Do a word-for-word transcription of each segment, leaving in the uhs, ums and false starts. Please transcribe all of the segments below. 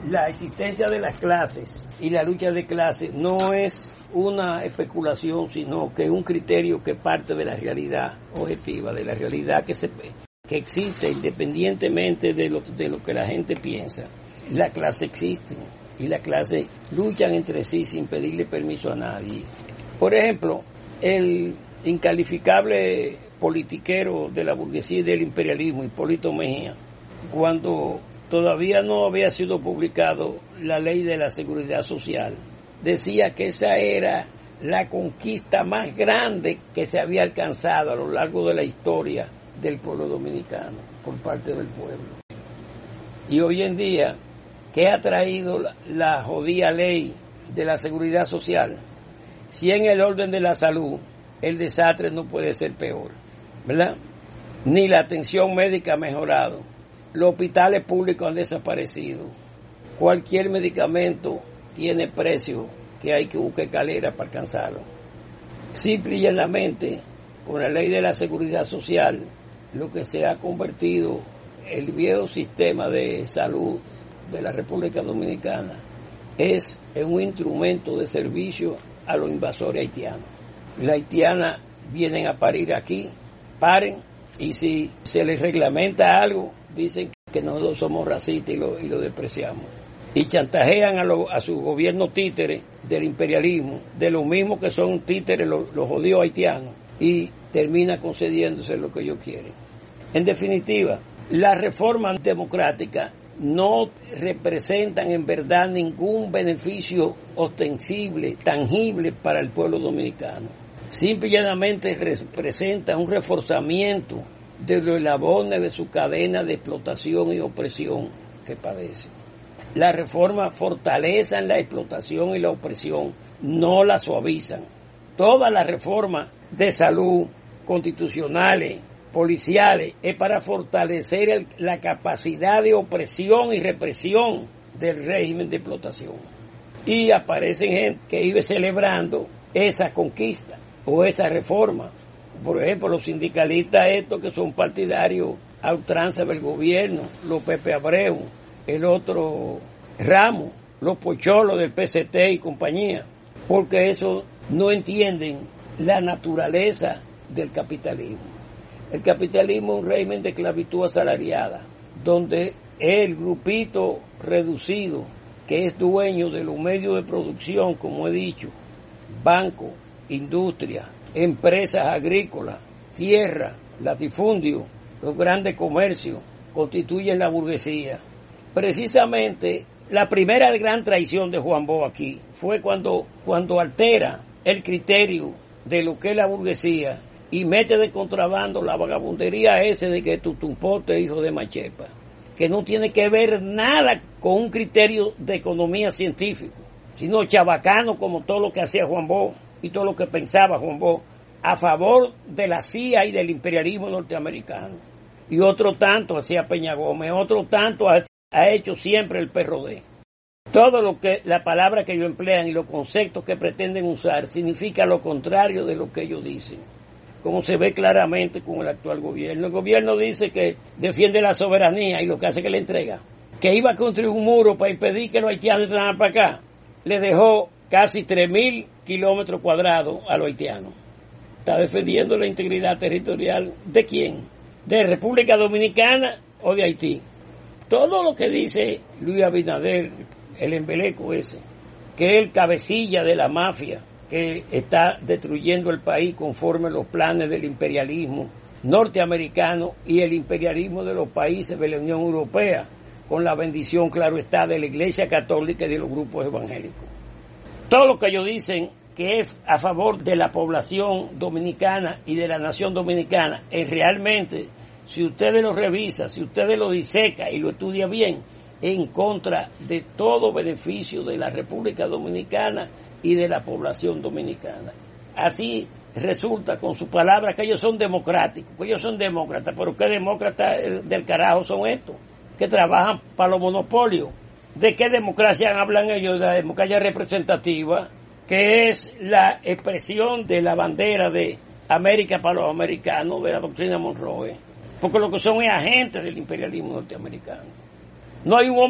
la existencia de las clases y la lucha de clases no es una especulación, sino que es un criterio que parte de la realidad objetiva, de la realidad que se que existe independientemente de lo, de lo que la gente piensa. La clase existe y las clases luchan entre sí sin pedirle permiso a nadie. Por ejemplo, el incalificable politiquero de la burguesía y del imperialismo, Hipólito Mejía, cuando todavía no había sido publicado la ley de la seguridad social, decía que esa era la conquista más grande que se había alcanzado a lo largo de la historia del pueblo dominicano por parte del pueblo. Y hoy en día, ¿qué ha traído la, la jodida ley de la seguridad social? Si en el orden de la salud el desastre no puede ser peor, ¿verdad? Ni la atención médica ha mejorado, los hospitales públicos han desaparecido, cualquier medicamento tiene precio que hay que buscar escaleras para alcanzarlo. Simple y llanamente, con la ley de la seguridad social, lo que se ha convertido el viejo sistema de salud de la República Dominicana es en un instrumento de servicio a los invasores haitianos. Las haitianas vienen a parir aquí, paren, y si se les reglamenta algo, dicen que nosotros somos racistas y lo, y lo despreciamos. Y chantajean a, lo, a su gobierno títere del imperialismo, de lo mismo que son títeres los, los jodidos haitianos, y termina concediéndose lo que ellos quieren. En definitiva, las reformas democráticas no representan en verdad ningún beneficio ostensible, tangible para el pueblo dominicano. Simple y llanamente representan un reforzamiento de los eslabones de su cadena de explotación y opresión que padecen. Las reformas fortalecen la explotación y la opresión, no la suavizan. Todas las reformas de salud, constitucionales, policiales, es para fortalecer el, la capacidad de opresión y represión del régimen de explotación. Y aparecen gente que vive celebrando esa conquista o esa reforma. Por ejemplo, los sindicalistas estos que son partidarios a ultranza del gobierno, los Pepe Abreu, el otro Ramos, los pocholos del P C T y compañía, porque eso no entienden la naturaleza del capitalismo. El capitalismo es un régimen de esclavitud asalariada, donde el grupito reducido que es dueño de los medios de producción, como he dicho, bancos, industria, empresas agrícolas, tierra, latifundio, los grandes comercios, constituyen la burguesía. Precisamente la primera gran traición de Juan Bosch aquí fue cuando, cuando altera el criterio de lo que es la burguesía y mete de contrabando la vagabundería ese de que Tutumpote, hijo de Machepa, que no tiene que ver nada con un criterio de economía científico, sino chabacano como todo lo que hacía Juan Bosch y todo lo que pensaba Juan Bosch a favor de la C I A y del imperialismo norteamericano. Y otro tanto hacía Peña Gómez, otro tanto ha, ha hecho siempre el P R D. Todo lo que, la palabra que ellos emplean y los conceptos que pretenden usar significa lo contrario de lo que ellos dicen, como se ve claramente con el actual gobierno. El gobierno dice que defiende la soberanía y lo que hace es que le entrega. Que iba a construir un muro para impedir que los haitianos entraran para acá. Le dejó casi tres mil kilómetros cuadrados a los haitianos. Está defendiendo la integridad territorial ¿de quién? ¿De República Dominicana o de Haití? Todo lo que dice Luis Abinader, el embeleco ese, que es el cabecilla de la mafia que está destruyendo el país conforme los planes del imperialismo norteamericano y el imperialismo de los países de la Unión Europea, con la bendición, claro está, de la Iglesia Católica y de los grupos evangélicos. Todo lo que ellos dicen que es a favor de la población dominicana y de la nación dominicana, es realmente, si ustedes lo revisan, si ustedes lo disecan y lo estudian bien, en contra de todo beneficio de la República Dominicana y de la población dominicana. Así resulta con sus palabras que ellos son democráticos, que ellos son demócratas, pero ¿qué demócratas del carajo son estos? Que trabajan para los monopolios. ¿De qué democracia hablan ellos? De la democracia representativa, que es la expresión de la bandera de América para los americanos, de la doctrina Monroe, porque lo que son es agentes del imperialismo norteamericano. No hay un hombre,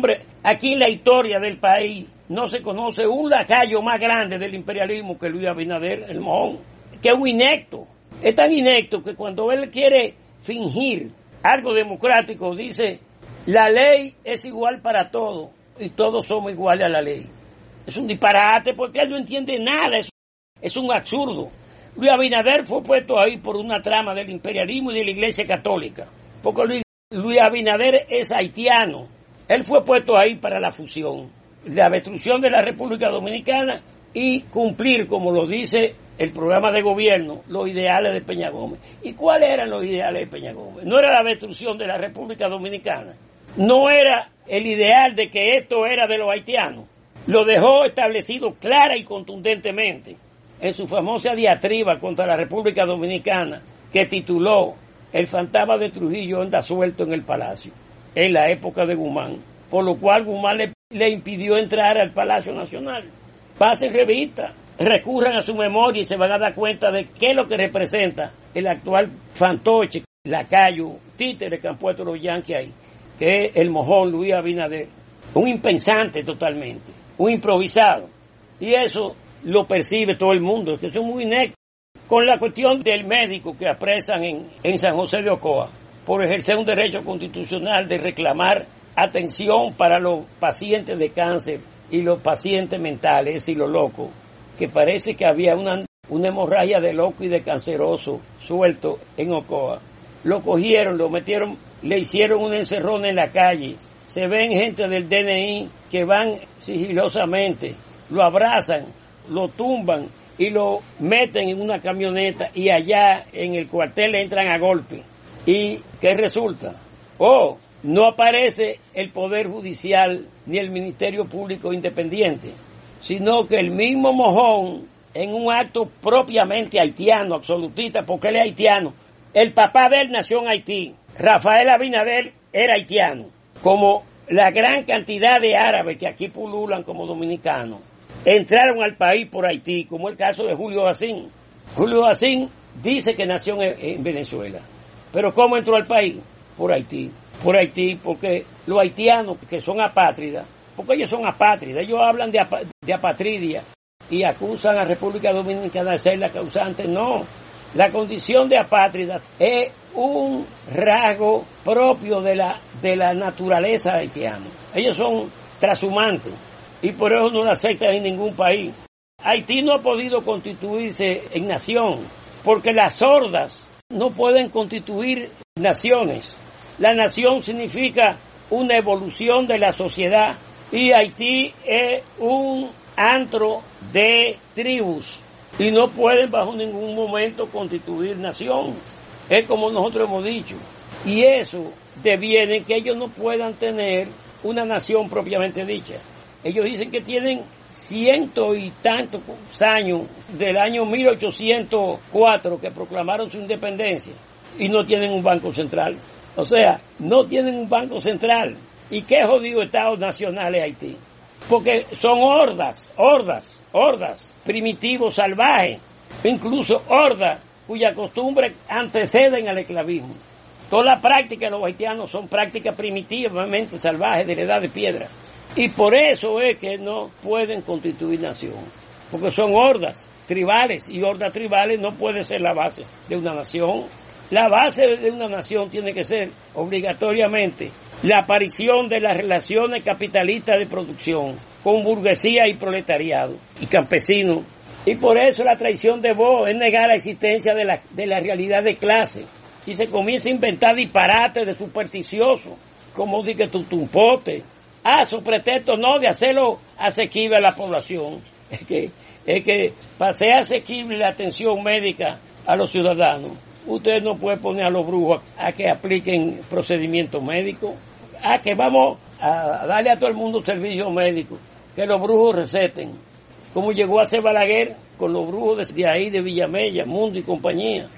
Aquí en la historia del país no se conoce un lacayo más grande del imperialismo que Luis Abinader, el mojón, que es un inecto. Es tan inecto que cuando él quiere fingir algo democrático, dice, la ley es igual para todos y todos somos iguales a la ley. Es un disparate porque él no entiende nada, es, es un absurdo. Luis Abinader fue puesto ahí por una trama del imperialismo y de la Iglesia Católica, porque Luis, Luis Abinader es haitiano. Él fue puesto ahí para la fusión, la destrucción de la República Dominicana y cumplir, como lo dice el programa de gobierno, los ideales de Peña Gómez. ¿Y cuáles eran los ideales de Peña Gómez? No era la destrucción de la República Dominicana, no era el ideal de que esto era de los haitianos. Lo dejó establecido clara y contundentemente en su famosa diatriba contra la República Dominicana, que tituló El fantasma de Trujillo anda suelto en el palacio, en la época de Guzmán, por lo cual Guzmán le, le impidió entrar al Palacio Nacional. Pasen revista, recurran a su memoria y se van a dar cuenta de qué es lo que representa el actual fantoche, lacayo, títere que han puesto los yanquis ahí, que es el mojón Luis Abinader, un impensante totalmente, un improvisado, y eso lo percibe todo el mundo, que son muy inectos. Con la cuestión del médico que apresan en, en San José de Ocoa por ejercer un derecho constitucional de reclamar atención para los pacientes de cáncer y los pacientes mentales y los locos, que parece que había una, una hemorragia de loco y de canceroso suelto en Ocoa. Lo cogieron, lo metieron, le hicieron un encerrón en la calle. Se ven gente del D N I que van sigilosamente, lo abrazan, lo tumban y lo meten en una camioneta y allá en el cuartel le entran a golpe. ¿Y qué resulta? Oh, no aparece el Poder Judicial ni el Ministerio Público Independiente, sino que el mismo mojón, en un acto propiamente haitiano, absolutista, porque él es haitiano. El papá de él nació en Haití. Rafael Abinader era haitiano. Como la gran cantidad de árabes que aquí pululan como dominicanos, entraron al país por Haití, como el caso de Julio Jacín. Julio Jacín dice que nació en, en Venezuela. Pero ¿cómo entró al país? Por Haití. Por Haití, porque los haitianos que son apátridas, porque ellos son apátridas, ellos hablan de, ap de apatridia y acusan a la República Dominicana de ser la causante. No, la condición de apátrida es un rasgo propio de la, de la naturaleza haitiana. Ellos son transhumantes y por eso no la aceptan en ningún país. Haití no ha podido constituirse en nación, porque las hordas no pueden constituir naciones. La nación significa una evolución de la sociedad y Haití es un antro de tribus y no pueden bajo ningún momento constituir nación. Es como nosotros hemos dicho. Y eso deviene que ellos no puedan tener una nación propiamente dicha. Ellos dicen que tienen ciento y tantos años del año mil ochocientos cuatro que proclamaron su independencia y no tienen un banco central. O sea, no tienen un banco central. ¿Y qué jodido Estado nacional es Haití? Porque son hordas, hordas, hordas, primitivos, salvajes, incluso hordas cuya costumbre anteceden al esclavismo. Toda la práctica de los haitianos son prácticas primitivamente salvajes de la edad de piedra. Y por eso es que no pueden constituir nación, porque son hordas tribales, y hordas tribales no puede ser la base de una nación. La base de una nación tiene que ser obligatoriamente la aparición de las relaciones capitalistas de producción con burguesía y proletariado y campesinos. Y por eso la traición de Bo es negar la existencia de la, de la realidad de clase. Y se comienza a inventar disparates de supersticioso, como di que tutumpote. Ah, su pretexto no de hacerlo asequible a la población. Es que, es que para ser asequible la atención médica a los ciudadanos, usted no puede poner a los brujos a que apliquen procedimientos médicos, a que vamos a darle a todo el mundo servicios médicos, que los brujos receten, como llegó a hacer Balaguer con los brujos de ahí, de Villamella, Mundo y compañía.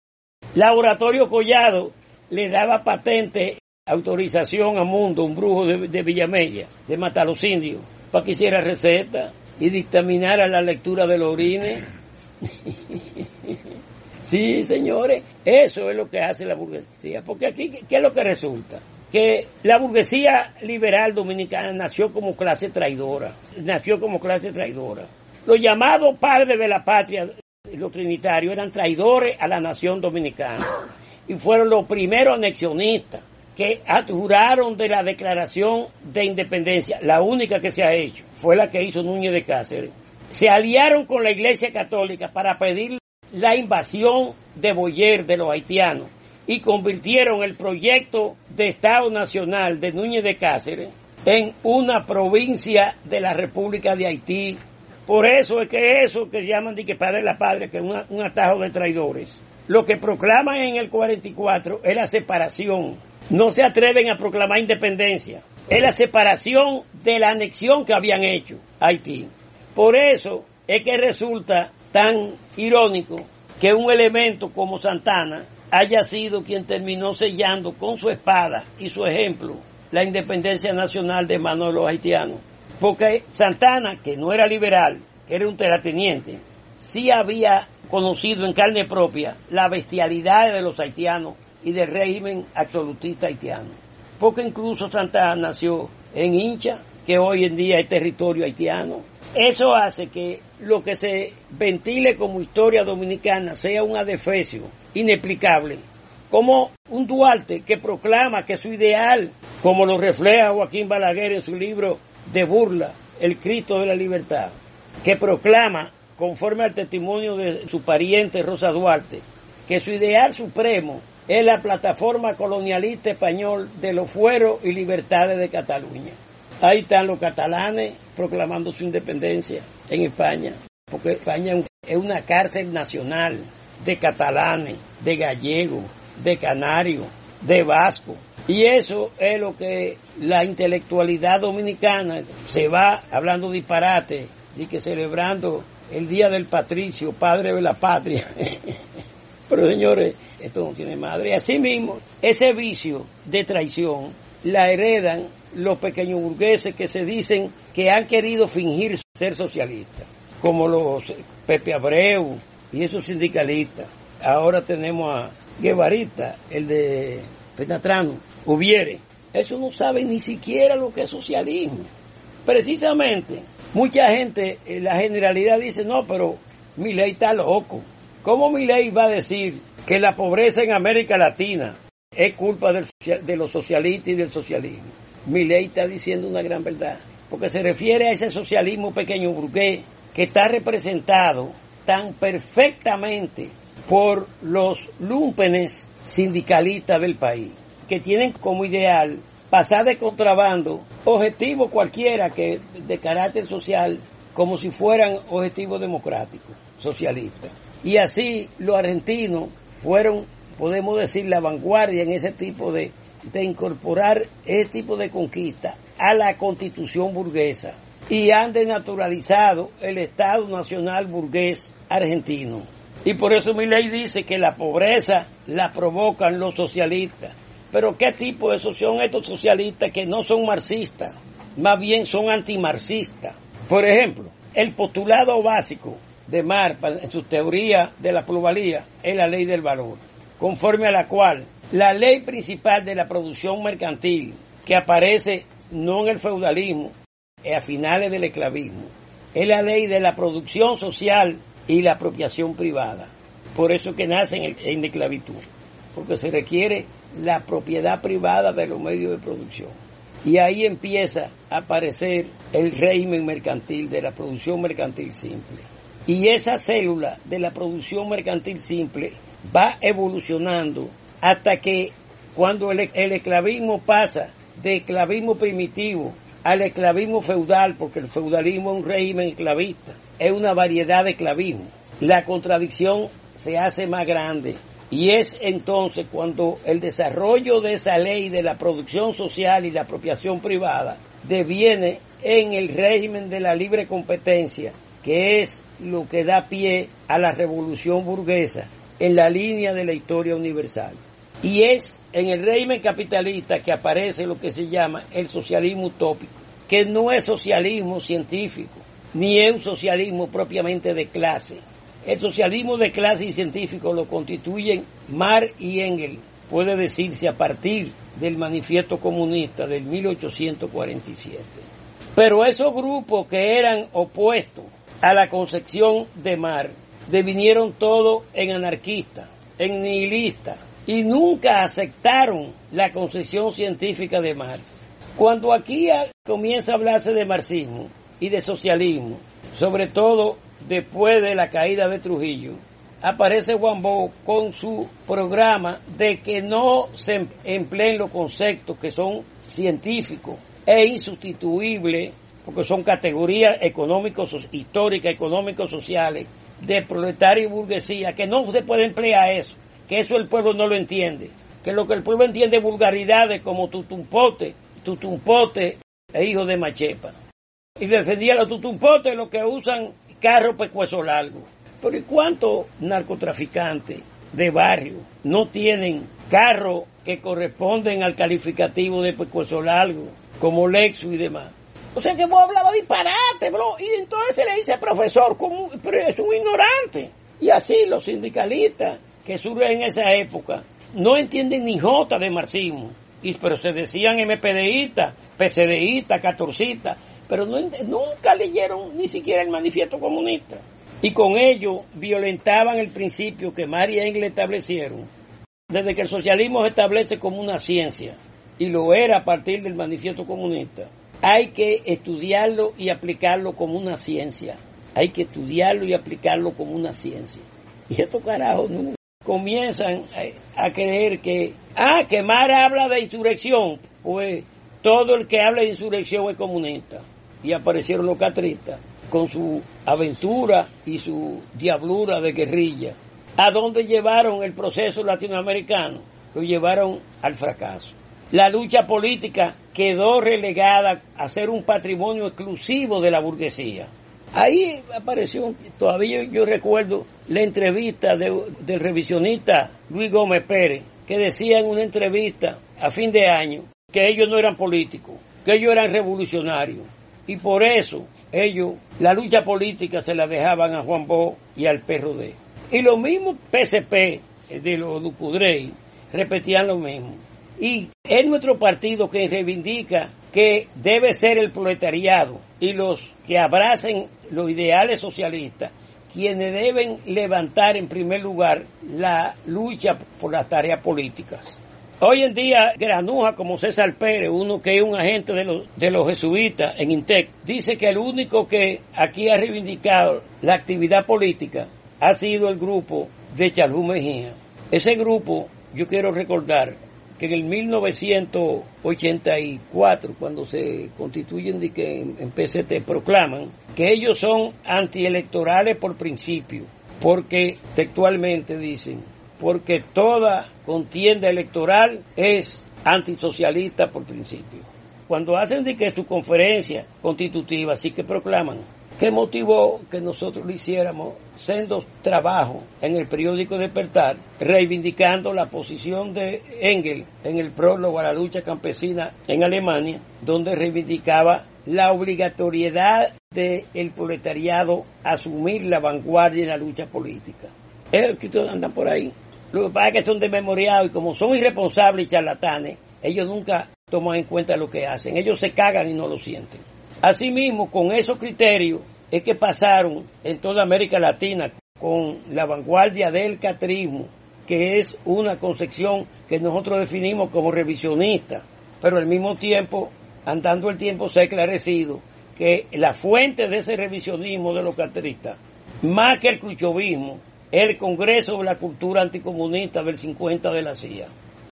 Laboratorio Collado le daba patente, autorización a Mundo, un brujo de, de Villamella, de matar a los indios, para que hiciera receta y dictaminara la lectura de los orines. Sí, señores, eso es lo que hace la burguesía, porque aquí, ¿qué es lo que resulta? que la burguesía liberal dominicana nació como clase traidora, nació como clase traidora. Los llamados padres de la patria, los trinitarios, eran traidores a la nación dominicana y fueron los primeros anexionistas que adjuraron de la declaración de independencia, la única que se ha hecho, fue la que hizo Núñez de Cáceres. Se aliaron con la Iglesia Católica para pedir la invasión de Boyer de los haitianos y convirtieron el proyecto de Estado Nacional de Núñez de Cáceres en una provincia de la República de Haití. Por eso es que eso que llaman de que padre de la patria, que es una, un atajo de traidores, lo que proclaman en el cuarenta y cuatro es la separación. No se atreven a proclamar independencia. Es la separación de la anexión que habían hecho a Haití. Por eso es que resulta tan irónico que un elemento como Santana haya sido quien terminó sellando con su espada y su ejemplo la independencia nacional de manos de los haitianos. Porque Santana, que no era liberal, que era un terrateniente, sí había conocido en carne propia la bestialidad de los haitianos y del régimen absolutista haitiano. Porque incluso Santana nació en Hincha, que hoy en día es territorio haitiano. Eso hace que lo que se ventile como historia dominicana sea un adefesio inexplicable, como un Duarte que proclama que su ideal, como lo refleja Joaquín Balaguer en su libro de burla, El Cristo de la Libertad, que proclama, conforme al testimonio de su pariente Rosa Duarte, que su ideal supremo es la plataforma colonialista español de los fueros y libertades de Cataluña. Ahí están los catalanes proclamando su independencia en España, porque España es una cárcel nacional de catalanes, de gallegos, de canarios, de vascos. Y eso es lo que la intelectualidad dominicana se va hablando disparate, y que celebrando el Día del Patricio, padre de la patria. Pero señores, esto no tiene madre. Y así mismo, ese vicio de traición la heredan los pequeños burgueses que se dicen que han querido fingir ser socialistas, como los Pepe Abreu y esos sindicalistas. Ahora tenemos a Guevarita, el de Penatrano, Ubiere. Eso no sabe ni siquiera lo que es socialismo. Precisamente, mucha gente, la generalidad dice, no, pero Milei está loco. ¿Cómo Milei va a decir que la pobreza en América Latina es culpa del, de los socialistas y del socialismo? Milei está diciendo una gran verdad, porque se refiere a ese socialismo pequeño burgués que está representado tan perfectamente por los lúmpenes sindicalistas del país, que tienen como ideal pasar de contrabando objetivos cualquiera que de carácter social como si fueran objetivos democráticos, socialistas. Y así los argentinos fueron, podemos decir, la vanguardia en ese tipo de, de incorporar ese tipo de conquista a la constitución burguesa y han denaturalizado el Estado Nacional Burgués argentino. Y por eso Milei dice que la pobreza la provocan los socialistas. Pero ¿qué tipo de son estos socialistas que no son marxistas? Más bien son antimarxistas. Por ejemplo, el postulado básico de Marx en su teoría de la plusvalía es la ley del valor, conforme a la cual la ley principal de la producción mercantil, que aparece no en el feudalismo, a finales del esclavismo, es la ley de la producción social y la apropiación privada. Por eso que nace en, el, en la esclavitud, porque se requiere la propiedad privada de los medios de producción. Y ahí empieza a aparecer el régimen mercantil de la producción mercantil simple. Y esa célula de la producción mercantil simple va evolucionando hasta que cuando el, el esclavismo pasa de esclavismo primitivo al esclavismo feudal, porque el feudalismo es un régimen esclavista, es una variedad de esclavismo, la contradicción se hace más grande. Y es entonces cuando el desarrollo de esa ley de la producción social y la apropiación privada deviene en el régimen de la libre competencia, que es lo que da pie a la revolución burguesa en la línea de la historia universal. Y es en el régimen capitalista que aparece lo que se llama el socialismo utópico, que no es socialismo científico, ni es un socialismo propiamente de clase. El socialismo de clase y científico lo constituyen Marx y Engels, puede decirse a partir del Manifiesto Comunista del mil ochocientos cuarenta y siete. Pero esos grupos que eran opuestos a la concepción de Marx devinieron todos en anarquistas, en nihilistas, y nunca aceptaron la concepción científica de Marx. Cuando aquí comienza a hablarse de marxismo y de socialismo, sobre todo después de la caída de Trujillo, aparece Juan Bosch con su programa de que no se empleen los conceptos que son científicos e insustituibles, porque son categorías económicos, históricas, económicos, sociales, de proletario y burguesía, que no se puede emplear eso, que eso el pueblo no lo entiende, que lo que el pueblo entiende es vulgaridades como tutumpote, tutumpote e hijo de machepa. Y defendía a los tutumpotes, los que usan carros pescuezo largo. Pero ¿y cuántos narcotraficantes de barrio no tienen carros que corresponden al calificativo de pescuezo largo, como Lexus y demás? O sea que vos hablabas disparate, bro, y entonces se le dice profesor, como, pero es un ignorante. Y así los sindicalistas que surgen en esa época no entienden ni jota de marxismo, y, pero se decían MPDistas, PCDistas, catorcistas, pero no, nunca leyeron ni siquiera el Manifiesto Comunista. Y con ello violentaban el principio que Marx y Engels establecieron. Desde que el socialismo se establece como una ciencia, y lo era a partir del Manifiesto Comunista, hay que estudiarlo y aplicarlo como una ciencia. Hay que estudiarlo y aplicarlo como una ciencia. Y estos carajos no comienzan a, a creer que, ah, que Marx habla de insurrección, pues todo el que habla de insurrección es comunista. Y aparecieron los catristas con su aventura y su diablura de guerrilla. ¿A dónde llevaron el proceso latinoamericano? Lo llevaron al fracaso. La lucha política quedó relegada a ser un patrimonio exclusivo de la burguesía. Ahí apareció, todavía yo recuerdo la entrevista de, del revisionista Luis Gómez Pérez, que decía en una entrevista a fin de año que ellos no eran políticos, que ellos eran revolucionarios. Y por eso ellos, la lucha política se la dejaban a Juan Bosch y al P R D. Y los mismos P C P de los Ducudrey repetían lo mismo. Y es nuestro partido que reivindica que debe ser el proletariado y los que abracen los ideales socialistas quienes deben levantar en primer lugar la lucha por las tareas políticas. Hoy en día, granuja como César Pérez, uno que es un agente de los, de los jesuitas en INTEC, dice que el único que aquí ha reivindicado la actividad política ha sido el grupo de Charlú Mejía. Ese grupo, yo quiero recordar que en el mil novecientos ochenta y cuatro, cuando se constituyen de que en P C T, proclaman que ellos son antielectorales por principio, porque textualmente dicen, porque toda contienda electoral es antisocialista por principio. Cuando hacen de que su conferencia constitutiva, así que proclaman, ¿qué motivó que nosotros lo hiciéramos? Sendos trabajos en el periódico Despertar, reivindicando la posición de Engels en el prólogo a la lucha campesina en Alemania, donde reivindicaba la obligatoriedad del proletariado a asumir la vanguardia en la lucha política. Esos que andan por ahí. Lo que pasa es que son desmemoriados y como son irresponsables y charlatanes, ellos nunca toman en cuenta lo que hacen. Ellos se cagan y no lo sienten. Asimismo, con esos criterios es que pasaron en toda América Latina con la vanguardia del catrismo, que es una concepción que nosotros definimos como revisionista, pero al mismo tiempo, andando el tiempo, se ha esclarecido que la fuente de ese revisionismo de los catristas, más que el cruchovismo, es el Congreso de la Cultura Anticomunista del cincuenta de la C I A.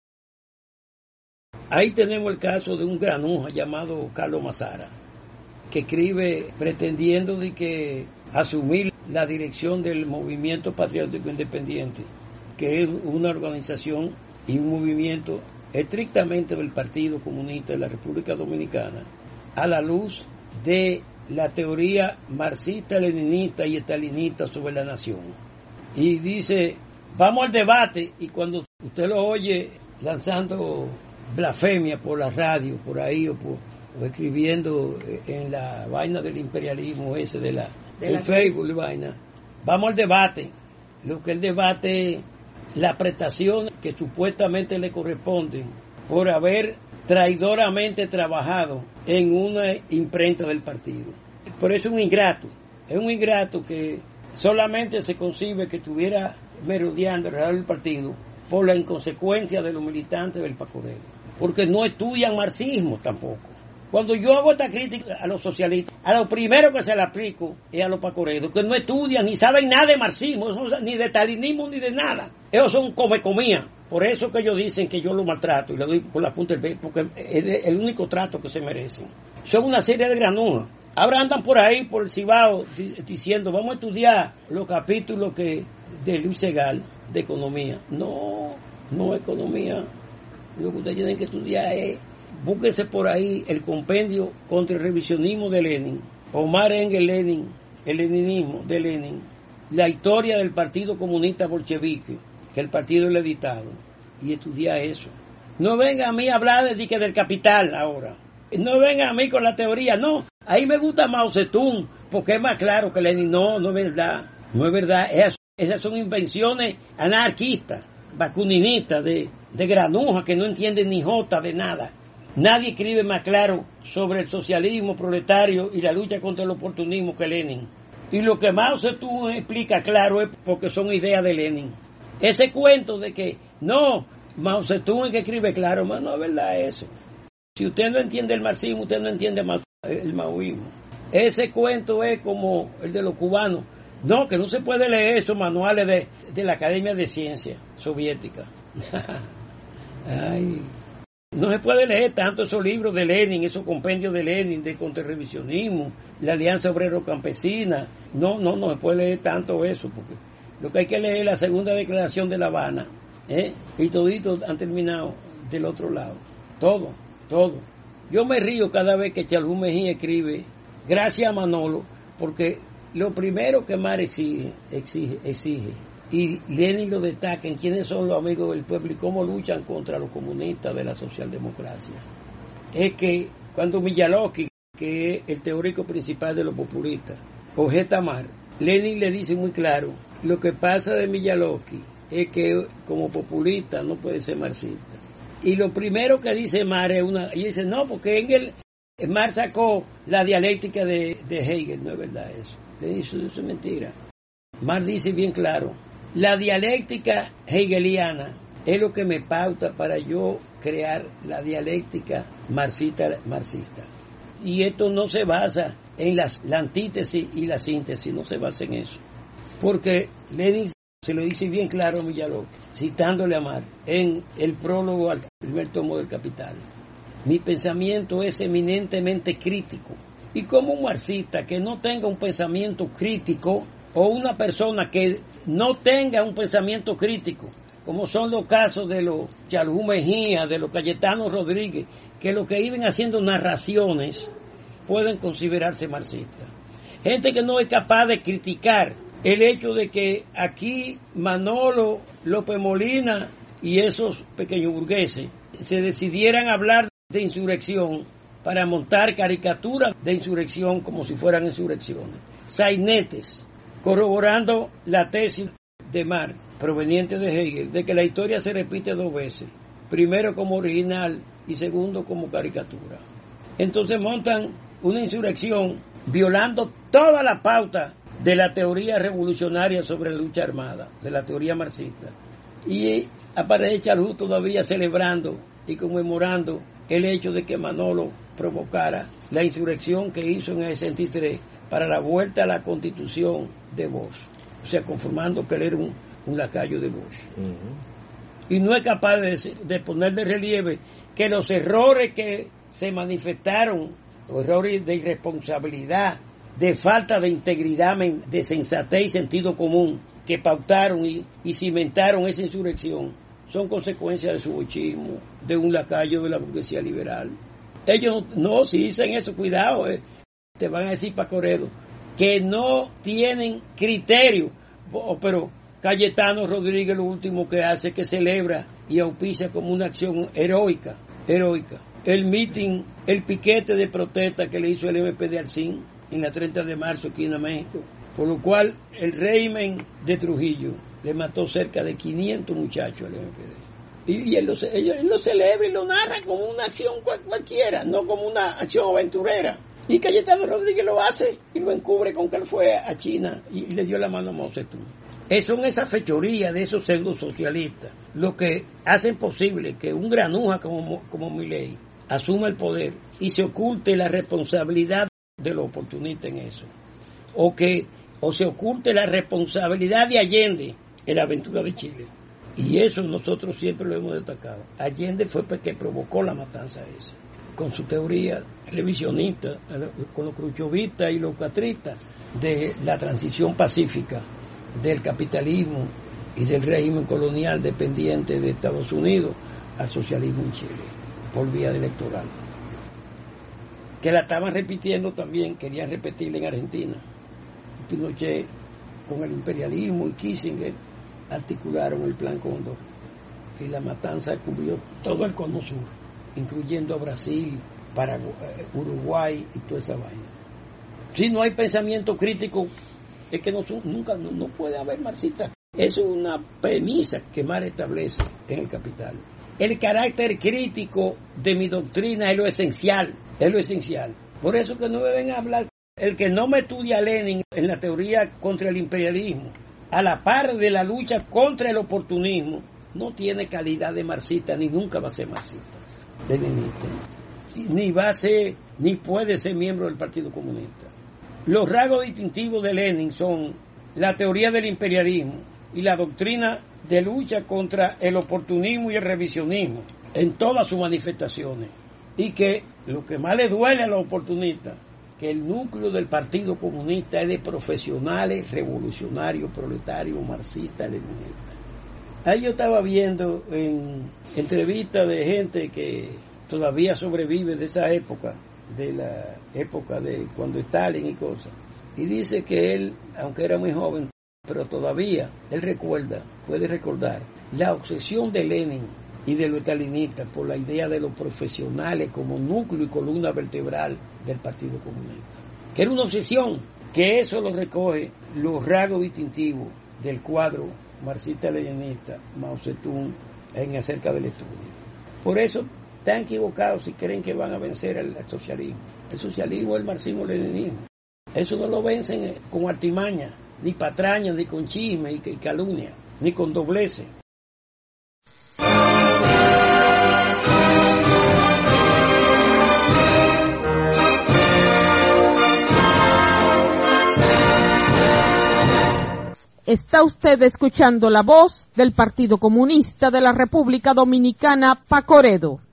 Ahí tenemos el caso de un granuja llamado Carlos Mazara, que escribe pretendiendo de que asumir la dirección del Movimiento Patriótico Independiente, que es una organización y un movimiento estrictamente del Partido Comunista de la República Dominicana, a la luz de la teoría marxista-leninista y estalinista sobre la nación. Y dice, vamos al debate, y cuando usted lo oye lanzando blasfemia por la radio, por ahí, o, por, o escribiendo en la vaina del imperialismo ese de la, de la Facebook, la vaina, vamos al debate. Lo que el debate las prestaciones que supuestamente le corresponden por haber traidoramente trabajado en una imprenta del partido. Por eso es un ingrato, es un ingrato que solamente se concibe que estuviera merodeando alrededor del partido por la inconsecuencia de los militantes del Pacorero, porque no estudian marxismo tampoco. Cuando yo hago esta crítica a los socialistas, a lo primero que se le aplico es a los pacoreros, que no estudian ni saben nada de marxismo, ni de stalinismo, ni de nada. Ellos son come comía. Por eso que ellos dicen que yo lo maltrato y le doy por la punta del pie, porque es el único trato que se merecen. Son una serie de granujas. Ahora andan por ahí, por el Cibao, diciendo, vamos a estudiar los capítulos que de Luis Segal, de economía. No, no economía. Lo que ustedes tienen que estudiar es, búsquese por ahí el compendio contra el revisionismo de Lenin, Omar Engel Lenin, el leninismo de Lenin, la historia del Partido Comunista Bolchevique, que el partido es el editado, y estudiar eso. No venga a mí a hablar de, de, del capital ahora. No venga a mí con la teoría, no. Ahí me gusta Mao Zedong, porque es más claro que Lenin. No, no es verdad. No es verdad. Esas, esas son invenciones anarquistas, bacuninistas, de, de granuja, que no entienden ni jota de nada. Nadie escribe más claro sobre el socialismo proletario y la lucha contra el oportunismo que Lenin. Y lo que Mao Zedong explica claro es porque son ideas de Lenin. Ese cuento de que, no, Mao Zedong es que escribe claro, no, no es verdad eso. Si usted no entiende el marxismo, usted no entiende el maoísmo. Ese cuento es como el de los cubanos. No, que no se puede leer esos manuales de, de la Academia de Ciencias Soviética. Ay, no se puede leer tanto esos libros de Lenin, esos compendios de Lenin, de contrarrevisionismo, la Alianza Obrero-Campesina. No, no, no se puede leer tanto eso, porque lo que hay que leer es la segunda declaración de La Habana, ¿eh? Y toditos han terminado del otro lado. Todo. Todo. Yo me río cada vez que Charlú Mejía escribe, gracias a Manolo, porque lo primero que Marx exige, exige, exige, y Lenin lo destaca en quiénes son los amigos del pueblo y cómo luchan contra los comunistas de la socialdemocracia, es que cuando Miyalovsky, que es el teórico principal de los populistas, objeta a Marx, Lenin le dice muy claro, lo que pasa de Miyalovsky es que como populista no puede ser marxista. Y lo primero que dice Marx es una... Y dice, no, porque Engel, Marx sacó la dialéctica de, de Hegel. No es verdad eso. Le dice, eso es mentira. Marx dice bien claro, la dialéctica hegeliana es lo que me pauta para yo crear la dialéctica marxista. marxista. Y esto no se basa en las, la antítesis y la síntesis, no se basa en eso. Porque Lenin se lo dice bien claro a Miyalovsky, citándole a Marx, en el prólogo al primer tomo del Capital. Mi pensamiento es eminentemente crítico. Y como un marxista que no tenga un pensamiento crítico, o una persona que no tenga un pensamiento crítico, como son los casos de los Charlú Mejía, de los Cayetano Rodríguez, que lo que iban haciendo narraciones, pueden considerarse marxistas. Gente que no es capaz de criticar el hecho de que aquí Manolo, López Molina y esos pequeños burgueses se decidieran hablar de insurrección para montar caricaturas de insurrección como si fueran insurrecciones. Sainetes, corroborando la tesis de Marx, proveniente de Hegel, de que la historia se repite dos veces, primero como original y segundo como caricatura. Entonces montan una insurrección violando toda la pauta de la teoría revolucionaria sobre la lucha armada, de la teoría marxista. Y aparece Charlú todavía celebrando y conmemorando el hecho de que Manolo provocara la insurrección que hizo en el sesenta y tres para la vuelta a la constitución de Bosch, o sea, conformando que él era un, un lacayo de Bosch. Uh-huh. Y no es capaz de, de poner de relieve que los errores que se manifestaron, los errores de irresponsabilidad, de falta de integridad, de sensatez y sentido común que pautaron y, y cimentaron esa insurrección, son consecuencias de su bochismo, de un lacayo de la burguesía liberal. Ellos no, no si dicen eso, cuidado, eh, te van a decir pacoreros, que no tienen criterio, pero Cayetano Rodríguez lo último que hace es que celebra y auspicia como una acción heroica, heroica, el meeting, el piquete de protesta que le hizo el M P D Alcín en la treinta de marzo aquí en México, por lo cual el régimen de Trujillo le mató cerca de quinientos muchachos al M P D. Y, y él, lo, él, él lo celebra y lo narra como una acción cual, cualquiera, no como una acción aventurera. Y Cayetano Rodríguez lo hace y lo encubre con que él fue a China y, y le dio la mano a Mao Zedong. Eso son esas fechorías de esos pseudo socialistas lo que hacen posible que un granuja como, como Milei asuma el poder y se oculte la responsabilidad de los oportunistas en eso. O que o se oculte la responsabilidad de Allende en la aventura de Chile. Y eso nosotros siempre lo hemos destacado. Allende fue el que provocó la matanza esa, con su teoría revisionista, con los cruchovistas y los catristas, de la transición pacífica del capitalismo y del régimen colonial dependiente de Estados Unidos al socialismo en Chile, por vía electoral. Que la estaban repitiendo también, querían repetirla en Argentina. Pinochet, con el imperialismo y Kissinger, articularon el Plan Cóndor. Y la matanza cubrió todo el cono sur, incluyendo a Brasil, Paraguay, Uruguay y toda esa vaina. Si no hay pensamiento crítico, es que no, nunca no, no puede haber marxistas. Es una premisa que Marx establece en El Capital. El carácter crítico de mi doctrina es lo esencial, es lo esencial. Por eso que no deben hablar. El que no me estudia a Lenin en la teoría contra el imperialismo, a la par de la lucha contra el oportunismo, no tiene calidad de marxista, ni nunca va a ser marxista, leninista, ni va a ser, ni puede ser miembro del Partido Comunista. Los rasgos distintivos de Lenin son la teoría del imperialismo y la doctrina de lucha contra el oportunismo y el revisionismo en todas sus manifestaciones. Y que lo que más le duele a los oportunistas, que el núcleo del Partido Comunista es de profesionales revolucionarios, proletarios, marxistas, leninistas. Ahí yo estaba viendo en entrevistas de gente que todavía sobrevive de esa época, de la época de cuando Stalin y cosas, y dice que él, aunque era muy joven, pero todavía él recuerda, puede recordar la obsesión de Lenin y de los stalinistas por la idea de los profesionales como núcleo y columna vertebral del Partido Comunista, que era una obsesión, que eso lo recoge los rasgos distintivos del cuadro marxista-leninista Mao Zedong en acerca del estudio. Por eso están equivocados si creen que van a vencer al, al socialismo. El socialismo es el marxismo-leninismo. Eso no lo vencen con artimaña, ni patraña, ni con chisme y, y calumnia, ni con dobleces. Está usted escuchando la voz del Partido Comunista de la República Dominicana, Pacoredo.